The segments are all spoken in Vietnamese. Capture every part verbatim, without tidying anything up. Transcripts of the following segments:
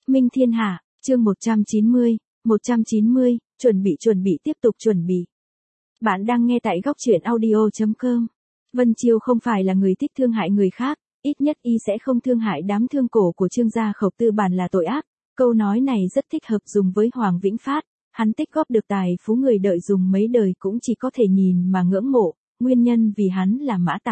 Minh thiên hạ, chương một trăm chín mươi, một trăm chín mươi, chuẩn bị chuẩn bị tiếp tục chuẩn bị. Bạn đang nghe tại góc truyện audio chấm com. Vân Chiêu không phải là người thích thương hại người khác, ít nhất y sẽ không thương hại đám thương cổ của Trương gia Khổng Tư bản là tội ác. Câu nói này rất thích hợp dùng với Hoàng Vĩnh Phát, hắn tích góp được tài phú người đợi dùng mấy đời cũng chỉ có thể nhìn mà ngưỡng mộ, nguyên nhân vì hắn là mã tặc.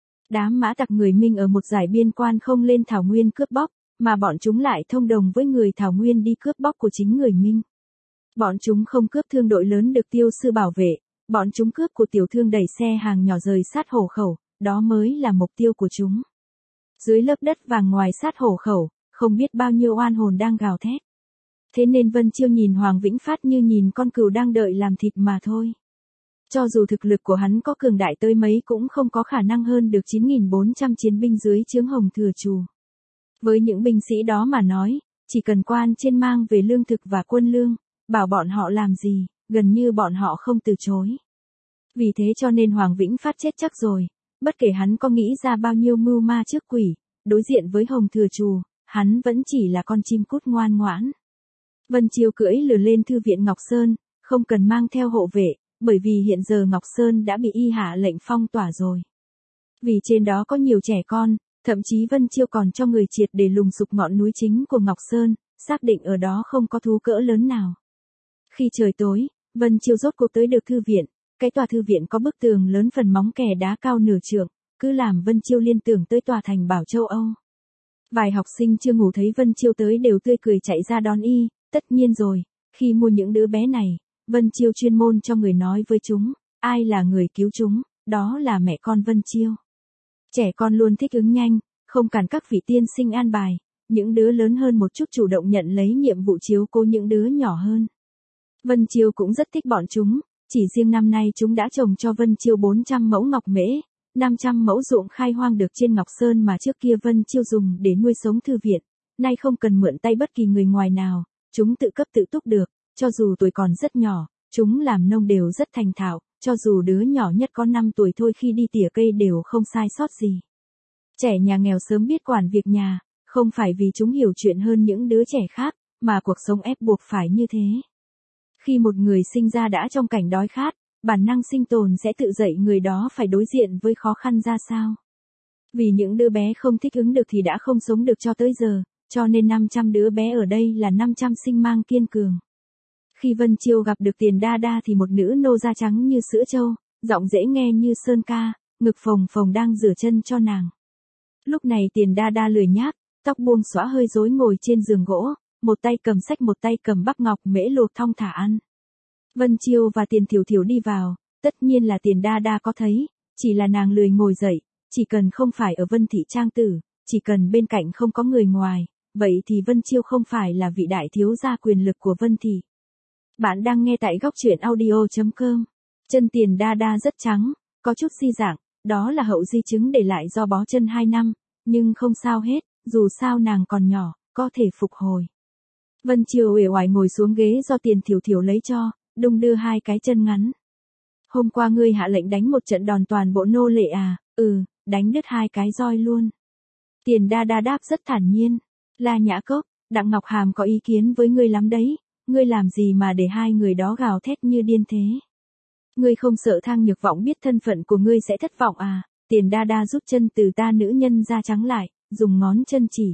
Đám mã tặc người Minh ở một giải biên quan không lên Thảo Nguyên cướp bóc, mà bọn chúng lại thông đồng với người Thảo Nguyên đi cướp bóc của chính người Minh. Bọn chúng không cướp thương đội lớn được Tiêu sư bảo vệ, bọn chúng cướp của tiểu thương đẩy xe hàng nhỏ rời sát hổ khẩu, đó mới là mục tiêu của chúng. Dưới lớp đất vàng ngoài sát hổ khẩu, không biết bao nhiêu oan hồn đang gào thét. Thế nên Vân Chiêu nhìn Hoàng Vĩnh Phát như nhìn con cừu đang đợi làm thịt mà thôi. Cho dù thực lực của hắn có cường đại tới mấy cũng không có khả năng hơn được chín nghìn bốn trăm chiến binh dưới trướng Hồng Thừa Trù. Với những binh sĩ đó mà nói, chỉ cần quan trên mang về lương thực và quân lương, bảo bọn họ làm gì, gần như bọn họ không từ chối. Vì thế cho nên Hoàng Vĩnh Phát chết chắc rồi, bất kể hắn có nghĩ ra bao nhiêu mưu ma trước quỷ, đối diện với Hồng Thừa Trù, hắn vẫn chỉ là con chim cút ngoan ngoãn. Vân Chiêu cưỡi lừa lên thư viện Ngọc Sơn, không cần mang theo hộ vệ, bởi vì hiện giờ Ngọc Sơn đã bị y hạ lệnh phong tỏa rồi. Vì trên đó có nhiều trẻ con, thậm chí Vân Chiêu còn cho người triệt để lùng sục ngọn núi chính của Ngọc Sơn, xác định ở đó không có thú cỡ lớn nào. Khi trời tối, Vân Chiêu rốt cuộc tới được thư viện, cái tòa thư viện có bức tường lớn phần móng kè đá cao nửa trượng, cứ làm Vân Chiêu liên tưởng tới tòa thành Bảo Châu Âu. Vài học sinh chưa ngủ thấy Vân Chiêu tới đều tươi cười chạy ra đón y, tất nhiên rồi, khi mua những đứa bé này, Vân Chiêu chuyên môn cho người nói với chúng, ai là người cứu chúng, đó là mẹ con Vân Chiêu. Trẻ con luôn thích ứng nhanh, không cản các vị tiên sinh an bài, những đứa lớn hơn một chút chủ động nhận lấy nhiệm vụ chiếu cố những đứa nhỏ hơn. Vân Chiêu cũng rất thích bọn chúng, chỉ riêng năm nay chúng đã trồng cho Vân Chiêu bốn trăm mẫu ngọc mễ, năm trăm mẫu ruộng khai hoang được trên Ngọc Sơn mà trước kia Vân Chiêu dùng để nuôi sống thư viện, nay không cần mượn tay bất kỳ người ngoài nào, chúng tự cấp tự túc được, cho dù tuổi còn rất nhỏ, chúng làm nông đều rất thành thạo, cho dù đứa nhỏ nhất có năm tuổi thôi khi đi tỉa cây đều không sai sót gì. Trẻ nhà nghèo sớm biết quản việc nhà, không phải vì chúng hiểu chuyện hơn những đứa trẻ khác, mà cuộc sống ép buộc phải như thế. Khi một người sinh ra đã trong cảnh đói khát, bản năng sinh tồn sẽ tự dạy người đó phải đối diện với khó khăn ra sao. Vì những đứa bé không thích ứng được thì đã không sống được cho tới giờ, cho nên năm trăm đứa bé ở đây là năm trăm sinh mang kiên cường. Khi Vân Chiêu gặp được Tiền Đa Đa thì một nữ nô da trắng như sữa trâu, giọng dễ nghe như sơn ca, ngực phồng phồng đang rửa chân cho nàng. Lúc này Tiền Đa Đa lười nhác, tóc buông xõa hơi rối ngồi trên giường gỗ, một tay cầm sách một tay cầm bắp ngọc mễ luộc thong thả ăn. Vân Chiêu và Tiền Thiểu Thiểu đi vào, tất nhiên là Tiền Đa Đa có thấy, chỉ là nàng lười ngồi dậy, chỉ cần không phải ở Vân Thị Trang Tử, chỉ cần bên cạnh không có người ngoài, vậy thì Vân Chiêu không phải là vị đại thiếu gia quyền lực của Vân Thị. Bạn đang nghe tại góc truyện audio chấm com. Chân Tiền Đa Đa rất trắng, có chút di dạng, đó là hậu di chứng để lại do bó chân hai năm, nhưng không sao hết, dù sao nàng còn nhỏ, có thể phục hồi. Vân Chiêu uể oải ngồi xuống ghế do Tiền Thiểu Thiểu lấy cho, đung đưa hai cái chân ngắn. Hôm qua ngươi hạ lệnh đánh một trận đòn toàn bộ nô lệ à, ừ, đánh đứt hai cái roi luôn. Tiền Đa Đa đáp rất thản nhiên. La Nhã Cốc, Đặng Ngọc Hàm có ý kiến với ngươi lắm đấy, ngươi làm gì mà để hai người đó gào thét như điên thế? Ngươi không sợ Thang Nhược Vọng biết thân phận của ngươi sẽ thất vọng à? Tiền Đa Đa rút chân từ ta nữ nhân da trắng lại, dùng ngón chân chỉ.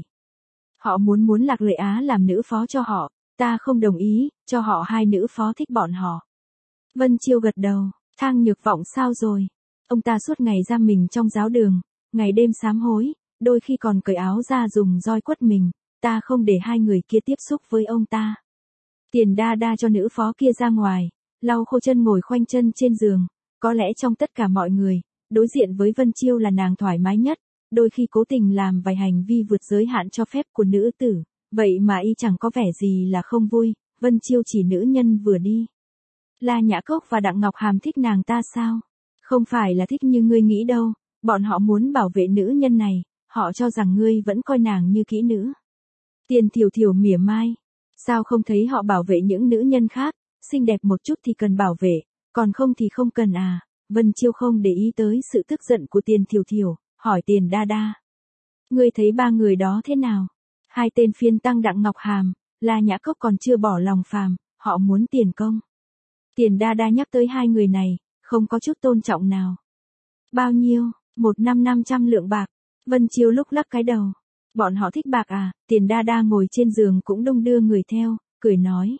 Họ muốn muốn Lạc Lệ Á làm nữ phó cho họ, ta không đồng ý, cho họ hai nữ phó thích bọn họ. Vân Chiêu gật đầu, Thang Nhược Vọng sao rồi? Ông ta suốt ngày giam mình trong giáo đường, ngày đêm sám hối, đôi khi còn cởi áo ra dùng roi quất mình, ta không để hai người kia tiếp xúc với ông ta. Tiền Đa Đa cho nữ phó kia ra ngoài, lau khô chân ngồi khoanh chân trên giường, có lẽ trong tất cả mọi người, đối diện với Vân Chiêu là nàng thoải mái nhất, đôi khi cố tình làm vài hành vi vượt giới hạn cho phép của nữ tử, vậy mà y chẳng có vẻ gì là không vui, Vân Chiêu chỉ nữ nhân vừa đi. La Nhã Cốc và Đặng Ngọc Hàm thích nàng ta sao? Không phải là thích như ngươi nghĩ đâu, bọn họ muốn bảo vệ nữ nhân này, họ cho rằng ngươi vẫn coi nàng như kỹ nữ. Tiền Thiểu Thiểu mỉa mai. Sao không thấy họ bảo vệ những nữ nhân khác, xinh đẹp một chút thì cần bảo vệ, còn không thì không cần à? Vân Chiêu không để ý tới sự tức giận của Tiền Thiểu Thiểu, hỏi Tiền Đa Đa. Ngươi thấy ba người đó thế nào? Hai tên phiên tăng Đặng Ngọc Hàm, La Nhã Cốc còn chưa bỏ lòng phàm, họ muốn tiền công. Tiền Đa Đa nhắc tới hai người này, không có chút tôn trọng nào. Bao nhiêu? Một năm năm trăm lượng bạc. Vân Chiêu lúc lắc cái đầu. Bọn họ thích bạc à? Tiền Đa Đa ngồi trên giường cũng đông đưa người theo, cười nói.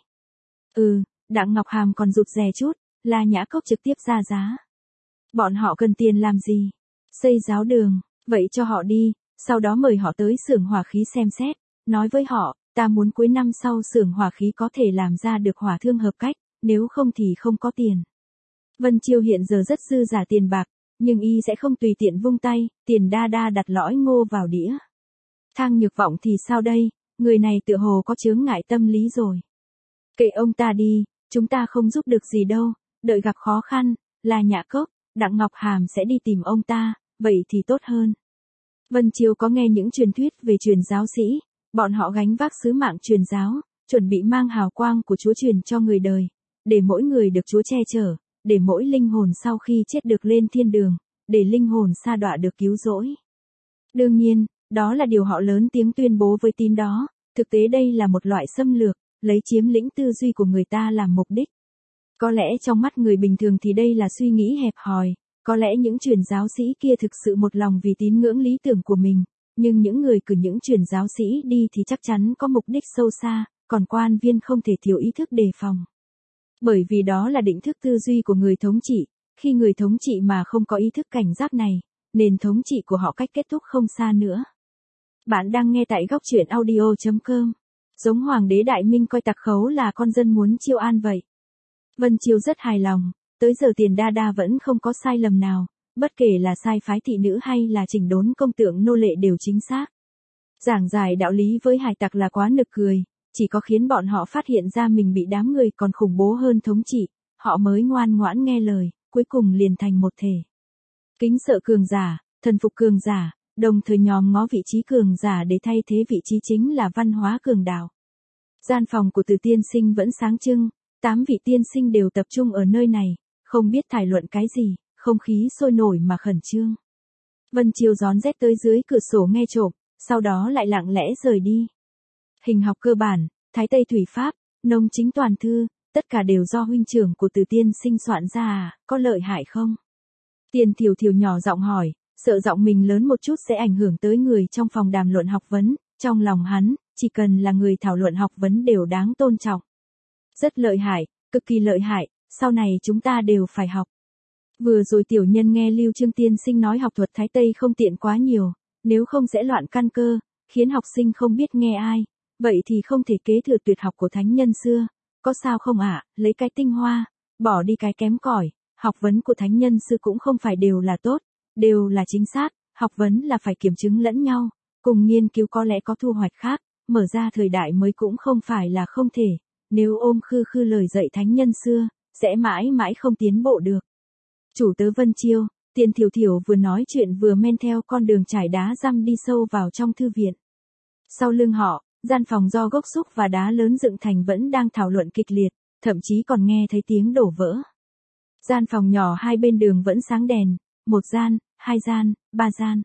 Ừ, Đặng Ngọc Hàm còn rụt rè chút, La Nhã Cốc trực tiếp ra giá. Bọn họ cần tiền làm gì? Xây giáo đường, vậy cho họ đi, sau đó mời họ tới xưởng hỏa khí xem xét, nói với họ, ta muốn cuối năm sau xưởng hỏa khí có thể làm ra được hỏa thương hợp cách, nếu không thì không có tiền. Vân Chiêu hiện giờ rất dư giả tiền bạc, nhưng y sẽ không tùy tiện vung tay, Tiền Đa Đa đặt lõi ngô vào đĩa. Thang Nhược Vọng thì sao đây, người này tựa hồ có chướng ngại tâm lý rồi. Kệ ông ta đi, chúng ta không giúp được gì đâu, đợi gặp khó khăn, là Nhã Cốc, Đặng Ngọc Hàm sẽ đi tìm ông ta, vậy thì tốt hơn. Vân Chiêu có nghe những truyền thuyết về truyền giáo sĩ, bọn họ gánh vác sứ mạng truyền giáo, chuẩn bị mang hào quang của Chúa truyền cho người đời, để mỗi người được Chúa che chở, để mỗi linh hồn sau khi chết được lên thiên đường, để linh hồn sa đọa được cứu rỗi. Đương nhiên, đó là điều họ lớn tiếng tuyên bố với tín đó, thực tế đây là một loại xâm lược, lấy chiếm lĩnh tư duy của người ta làm mục đích. Có lẽ trong mắt người bình thường thì đây là suy nghĩ hẹp hòi, có lẽ những truyền giáo sĩ kia thực sự một lòng vì tín ngưỡng lý tưởng của mình, nhưng những người cử những truyền giáo sĩ đi thì chắc chắn có mục đích sâu xa, còn quan viên không thể thiếu ý thức đề phòng. Bởi vì đó là định thức tư duy của người thống trị, khi người thống trị mà không có ý thức cảnh giác này, nền thống trị của họ cách kết thúc không xa nữa. Bạn đang nghe tại góc truyện audio chấm com. Giống Hoàng đế Đại Minh coi tặc khấu là con dân muốn chiêu an vậy. Vân Chiêu rất hài lòng, tới giờ Tiền Đa Đa vẫn không có sai lầm nào, bất kể là sai phái thị nữ hay là chỉnh đốn công tượng nô lệ đều chính xác. Giảng giải đạo lý với hải tặc là quá nực cười, chỉ có khiến bọn họ phát hiện ra mình bị đám người còn khủng bố hơn thống trị, họ mới ngoan ngoãn nghe lời, cuối cùng liền thành một thể. Kính sợ cường giả, thần phục cường giả, đồng thời nhòm ngó vị trí cường giả để thay thế vị trí chính là văn hóa cường đạo. Gian phòng của Từ tiên sinh vẫn sáng trưng, tám vị tiên sinh đều tập trung ở nơi này, không biết thảo luận cái gì, không khí sôi nổi mà khẩn trương. Vân Chiêu rón rét tới dưới cửa sổ nghe trộm, sau đó lại lặng lẽ rời đi. Hình học cơ bản, Thái Tây Thủy Pháp, nông chính toàn thư, tất cả đều do huynh trưởng của Từ tiên sinh soạn ra à, có lợi hại không? Tiền Thiểu Thiểu nhỏ giọng hỏi, sợ giọng mình lớn một chút sẽ ảnh hưởng tới người trong phòng đàm luận học vấn, trong lòng hắn, chỉ cần là người thảo luận học vấn đều đáng tôn trọng. Rất lợi hại, cực kỳ lợi hại, sau này chúng ta đều phải học. Vừa rồi tiểu nhân nghe Lưu Trương tiên sinh nói học thuật Thái Tây không tiện quá nhiều, nếu không sẽ loạn căn cơ, khiến học sinh không biết nghe ai, vậy thì không thể kế thừa tuyệt học của thánh nhân xưa, có sao không ạ, à? Lấy cái tinh hoa, bỏ đi cái kém cỏi, học vấn của thánh nhân xưa cũng không phải đều là tốt, đều là chính xác, học vấn là phải kiểm chứng lẫn nhau, cùng nghiên cứu có lẽ có thu hoạch khác, mở ra thời đại mới cũng không phải là không thể, nếu ôm khư khư lời dạy thánh nhân xưa, sẽ mãi mãi không tiến bộ được. Chủ tớ Vân Chiêu, Tiền Thiểu Thiểu vừa nói chuyện vừa men theo con đường trải đá răm đi sâu vào trong thư viện. Sau lưng họ, gian phòng do gốc xúc và đá lớn dựng thành vẫn đang thảo luận kịch liệt, thậm chí còn nghe thấy tiếng đổ vỡ. Gian phòng nhỏ hai bên đường vẫn sáng đèn, một gian, hai gian, ba gian.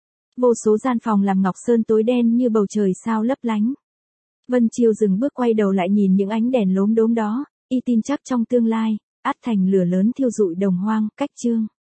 Vô số gian phòng làm ngọc sơn tối đen như bầu trời sao lấp lánh. Vân Chiêu dừng bước quay đầu lại nhìn những ánh đèn lốm đốm đó, y tin chắc trong tương lai, ắt thành lửa lớn thiêu rụi đồng hoang, cách chương.